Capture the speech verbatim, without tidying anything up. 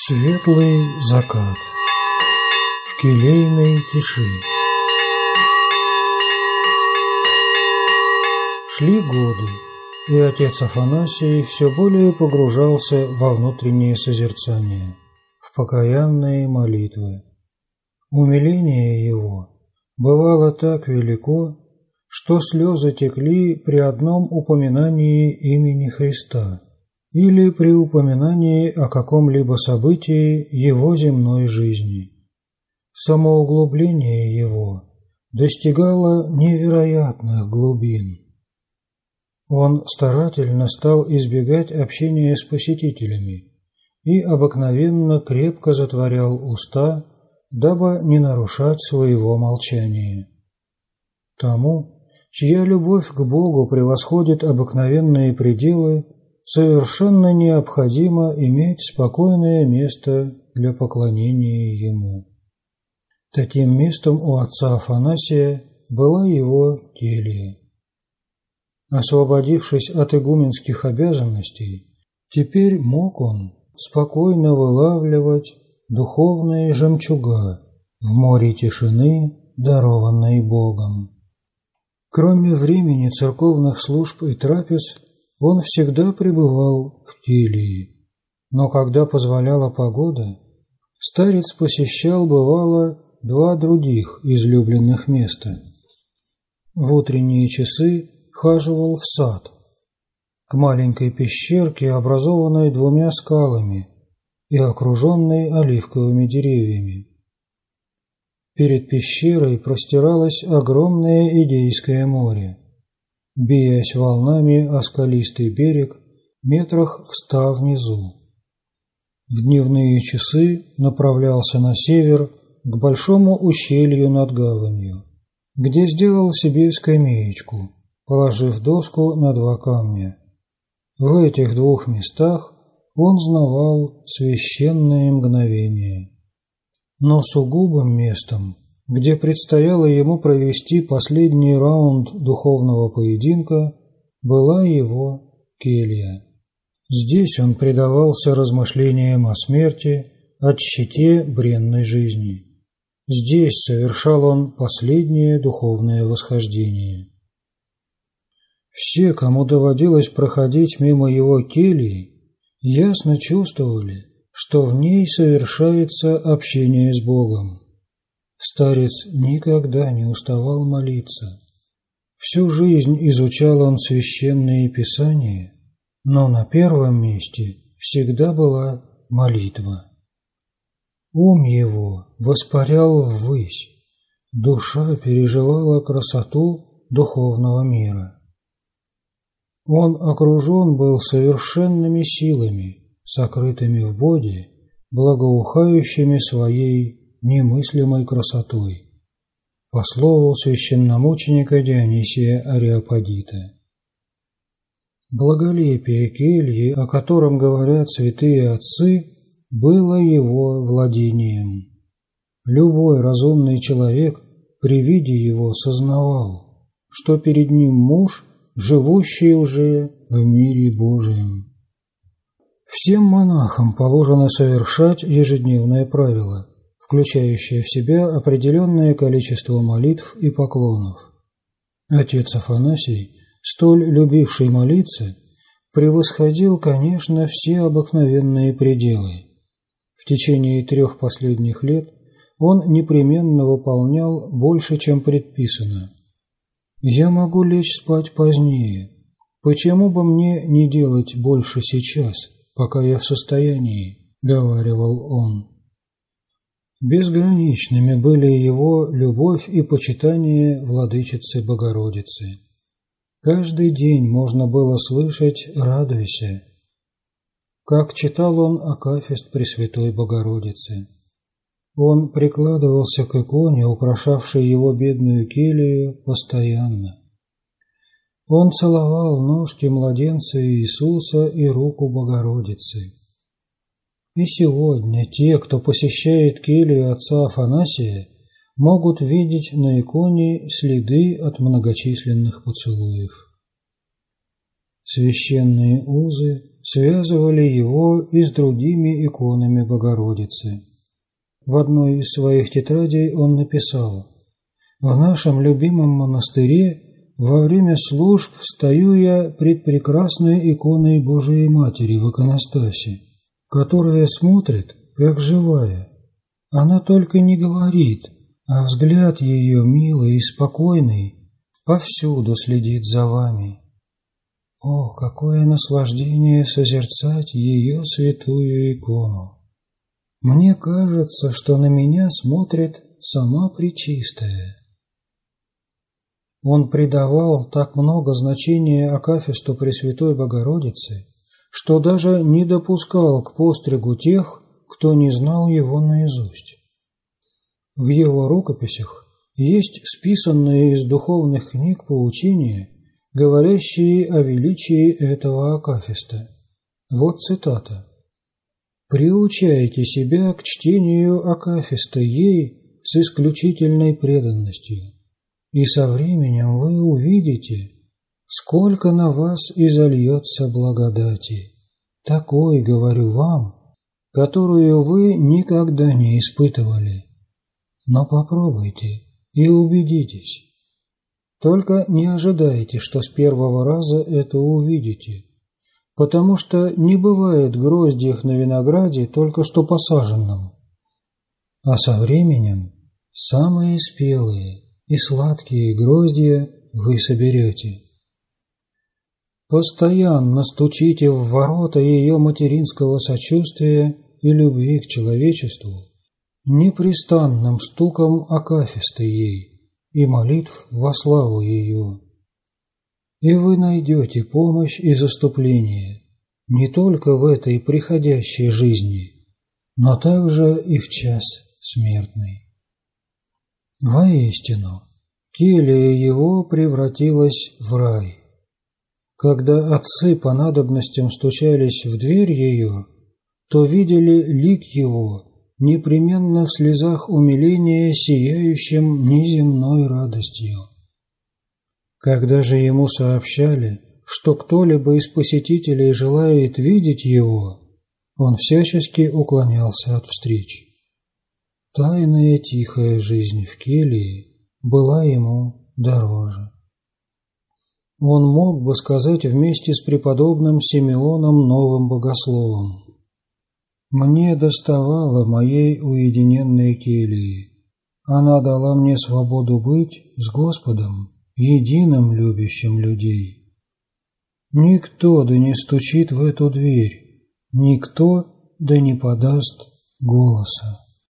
Светлый закат в келейной тиши. Шли годы, и отец Афанасий все более погружался во внутреннее созерцание, в покаянные молитвы. Умиление его бывало так велико, что слезы текли при одном упоминании имени Христа или при упоминании о каком-либо событии его земной жизни. Самоуглубление его достигало невероятных глубин. Он старательно стал избегать общения с посетителями и обыкновенно крепко затворял уста, дабы не нарушать своего молчания. Тому, чья любовь к Богу превосходит обыкновенные пределы, совершенно необходимо иметь спокойное место для поклонения Ему. Таким местом у отца Афанасия была его келья. Освободившись от игуменских обязанностей, теперь мог он спокойно вылавливать духовные жемчуга в море тишины, дарованной Богом. Кроме времени церковных служб и трапез, он всегда пребывал в келье, но когда позволяла погода, старец посещал, бывало, два других излюбленных места. В утренние часы хаживал в сад, к маленькой пещерке, образованной двумя скалами и окруженной оливковыми деревьями. Перед пещерой простиралось огромное Идейское море, биясь волнами о скалистый берег метрах в ста внизу. В дневные часы направлялся на север к большому ущелью над гаванью, где сделал себе скамеечку, положив доску на два камня. В этих двух местах он знавал священные мгновения. Но сугубым местом, где предстояло ему провести последний раунд духовного поединка, была его келья. Здесь он предавался размышлениям о смерти, о тщете бренной жизни. Здесь совершал он последнее духовное восхождение. Все, кому доводилось проходить мимо его кельи, ясно чувствовали, что в ней совершается общение с Богом. Старец никогда не уставал молиться. Всю жизнь изучал он священные писания, но на первом месте всегда была молитва. Ум его воспарял ввысь, душа переживала красоту духовного мира. Он окружен был совершенными силами, сокрытыми в Боге, благоухающими своей немыслимой красотой, по слову священномученика Дионисия Ареопагита. Благолепие кельи, о котором говорят святые отцы, было его владением. Любой разумный человек при виде его сознавал, что перед ним муж, живущий уже в мире Божием. Всем монахам положено совершать ежедневное правило, включающее в себя определенное количество молитв и поклонов. Отец Афанасий, столь любивший молиться, превосходил, конечно, все обыкновенные пределы. В течение трех последних лет он непременно выполнял больше, чем предписано. «Я могу лечь спать позднее. Почему бы мне не делать больше сейчас, пока я в состоянии?» — говаривал он. Безграничными были его любовь и почитание владычицы Богородицы. Каждый день можно было слышать «радуйся», как читал он акафист Пресвятой Богородицы. Он прикладывался к иконе, украшавшей его бедную келью, постоянно. Он целовал ножки младенца Иисуса и руку Богородицы. И сегодня те, кто посещает келью отца Афанасия, могут видеть на иконе следы от многочисленных поцелуев. Священные узы связывали его и с другими иконами Богородицы. В одной из своих тетрадей он написал: «В нашем любимом монастыре во время служб стою я пред прекрасной иконой Божией Матери в иконостасе, которая смотрит, как живая. Она только не говорит, а взгляд ее милый и спокойный повсюду следит за вами. О, какое наслаждение созерцать ее святую икону! Мне кажется, что на меня смотрит сама Пречистая». Он придавал так много значения акафисту Пресвятой Богородицы, что даже не допускал к постригу тех, кто не знал его наизусть. В его рукописях есть списанные из духовных книг поучения, говорящие о величии этого акафиста. Вот цитата: «Приучайте себя к чтению акафиста ей с исключительной преданностью, и со временем вы увидите, сколько на вас изольется благодати, такой, говорю вам, которую вы никогда не испытывали. Но попробуйте и убедитесь. Только не ожидайте, что с первого раза это увидите, потому что не бывает гроздьев на винограде только что посаженном, а со временем самые спелые и сладкие гроздья вы соберете. Постоянно стучите в ворота ее материнского сочувствия и любви к человечеству непрестанным стуком акафиста ей и молитв во славу ее. И вы найдете помощь и заступление не только в этой приходящей жизни, но также и в час смертный». Воистину, келья его превратилась в рай. Когда отцы по надобностям стучались в дверь ее, то видели лик его непременно в слезах умиления, сияющим неземной радостью. Когда же ему сообщали, что кто-либо из посетителей желает видеть его, он всячески уклонялся от встреч. Тайная тихая жизнь в келье была ему дороже. Он мог бы сказать вместе с преподобным Симеоном Новым Богословом: «Мне доставало моей уединенной кельи. Она дала мне свободу быть с Господом, единым любящим людей. Никто да не стучит в эту дверь, никто да не подаст голоса».